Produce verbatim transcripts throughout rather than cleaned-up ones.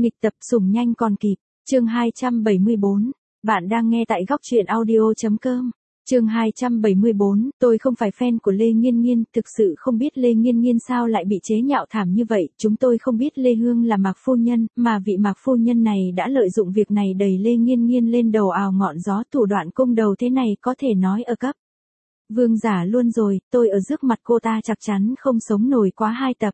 Nghịch tập sủng nhanh còn kịp. Chương hai trăm bảy mươi bốn. Bạn đang nghe tại góc truyện audio chấm com. Chương hai trăm bảy mươi bốn, tôi không phải fan của Lê Nghiên Nghiên, thực sự không biết Lê Nghiên Nghiên sao lại bị chế nhạo thảm như vậy, chúng tôi không biết Lê Hương là Mạc phu nhân, mà vị Mạc phu nhân này đã lợi dụng việc này đẩy Lê Nghiên Nghiên lên đầu ào ngọn gió, thủ đoạn cung đầu thế này có thể nói ở cấp vương giả luôn rồi, tôi ở trước mặt cô ta chắc chắn không sống nổi quá hai tập.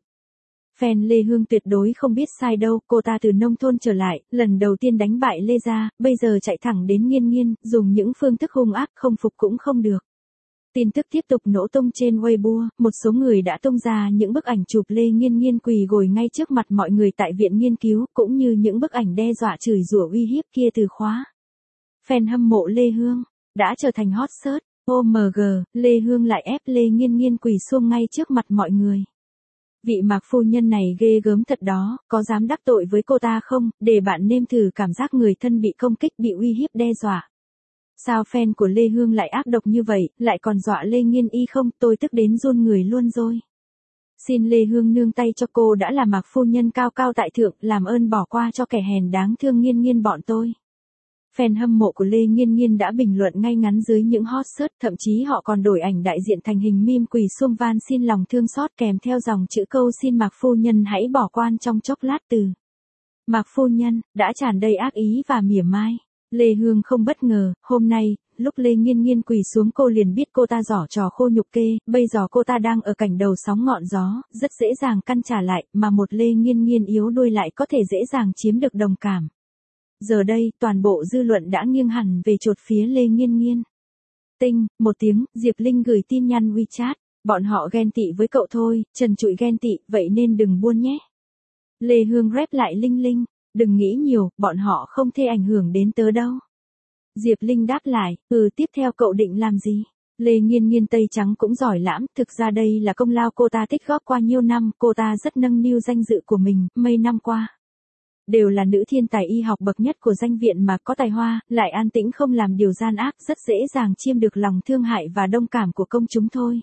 Fan Lê Hương tuyệt đối không biết sai đâu, cô ta từ nông thôn trở lại, lần đầu tiên đánh bại Lê gia, bây giờ chạy thẳng đến Nghiên Nghiên, dùng những phương thức hung ác không phục cũng không được. Tin tức tiếp tục nổ tung trên Weibo, một số người đã tung ra những bức ảnh chụp Lê Nghiên Nghiên quỳ gối ngay trước mặt mọi người tại viện nghiên cứu, cũng như những bức ảnh đe dọa chửi rủa uy hiếp kia từ khóa. Fan hâm mộ Lê Hương đã trở thành hot search. ô em giê, Lê Hương lại ép Lê Nghiên Nghiên quỳ xuống ngay trước mặt mọi người. Vị Mạc phu nhân này ghê gớm thật đó, có dám đắc tội với cô ta không, để bạn nêm thử cảm giác người thân bị công kích, bị uy hiếp đe dọa. Sao fan của Lê Hương lại ác độc như vậy, lại còn dọa Lê Nghiên y không, tôi tức đến run người luôn rồi. Xin Lê Hương nương tay cho, cô đã là Mạc phu nhân cao cao tại thượng, làm ơn bỏ qua cho kẻ hèn đáng thương Nghiên Nghiên bọn tôi. Fan hâm mộ của Lê Nghiên Nghiên đã bình luận ngay ngắn dưới những hot search, thậm chí họ còn đổi ảnh đại diện thành hình meme quỳ xuống van xin lòng thương xót kèm theo dòng chữ câu xin Mạc phu nhân hãy bỏ quan trong chốc lát từ Mạc phu nhân, đã tràn đầy ác ý và mỉa mai. Lê Hương không bất ngờ, hôm nay, lúc Lê Nghiên Nghiên quỳ xuống cô liền biết cô ta giỏ trò khô nhục kê, bây giờ cô ta đang ở cảnh đầu sóng ngọn gió, rất dễ dàng căn trả lại, mà một Lê Nghiên Nghiên yếu đuôi lại có thể dễ dàng chiếm được đồng cảm. Giờ đây, toàn bộ dư luận đã nghiêng hẳn về chột phía Lê Nghiên Nghiên. Tinh, một tiếng, Diệp Linh gửi tin nhắn WeChat, bọn họ ghen tị với cậu thôi, trần trụi ghen tị, vậy nên đừng buôn nhé. Lê Hương rep lại Linh Linh, đừng nghĩ nhiều, bọn họ không thể ảnh hưởng đến tớ đâu. Diệp Linh đáp lại, ừ tiếp theo cậu định làm gì? Lê Nghiên Nghiên Tây Trắng cũng giỏi lắm, thực ra đây là công lao cô ta tích góp qua nhiêu năm, cô ta rất nâng niu danh dự của mình, mấy năm qua. Đều là nữ thiên tài y học bậc nhất của danh viện mà có tài hoa, lại an tĩnh không làm điều gian ác, rất dễ dàng chiêm được lòng thương hại và đồng cảm của công chúng thôi.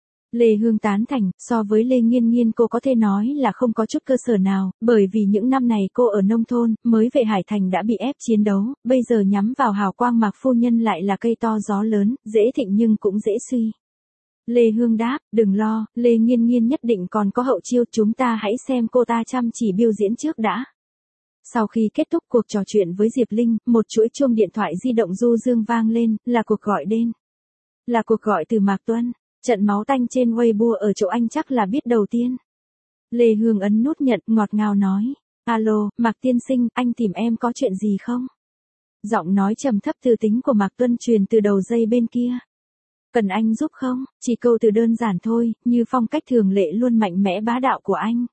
Lê Hương tán thành, so với Lê Nghiên Nghiên cô có thể nói là không có chút cơ sở nào, bởi vì những năm này cô ở nông thôn, mới về Hải Thành đã bị ép chiến đấu, bây giờ nhắm vào hào quang Mạc phu nhân lại là cây to gió lớn, dễ thịnh nhưng cũng dễ suy. Lê Hương đáp, đừng lo, Lê Nghiên Nghiên nhất định còn có hậu chiêu, chúng ta hãy xem cô ta chăm chỉ biểu diễn trước đã. Sau khi kết thúc cuộc trò chuyện với Diệp Linh, một chuỗi chuông điện thoại di động du dương vang lên, là cuộc gọi đến. Là cuộc gọi từ Mạc Tuân. Trận máu tanh trên Weibo ở chỗ anh chắc là biết đầu tiên. Lê Hương ấn nút nhận, ngọt ngào nói. Alo, Mạc tiên sinh, anh tìm em có chuyện gì không? Giọng nói trầm thấp từ tính của Mạc Tuân truyền từ đầu dây bên kia. Cần anh giúp không? Chỉ câu từ đơn giản thôi, như phong cách thường lệ luôn mạnh mẽ bá đạo của anh.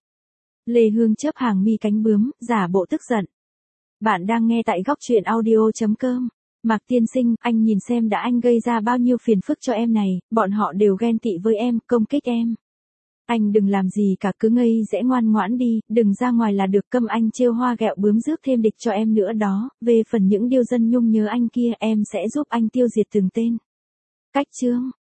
Lê Hương chớp hàng mi cánh bướm, giả bộ tức giận. Bạn đang nghe tại góc truyện audio chấm com. Mạc tiên sinh, anh nhìn xem đã anh gây ra bao nhiêu phiền phức cho em này, bọn họ đều ghen tị với em, công kích em. Anh đừng làm gì cả, cứ ngây dễ ngoan ngoãn đi, đừng ra ngoài là được, câm anh trêu hoa ghẹo bướm rước thêm địch cho em nữa đó, về phần những điêu dân nhung nhớ anh kia em sẽ giúp anh tiêu diệt từng tên. Cách chương,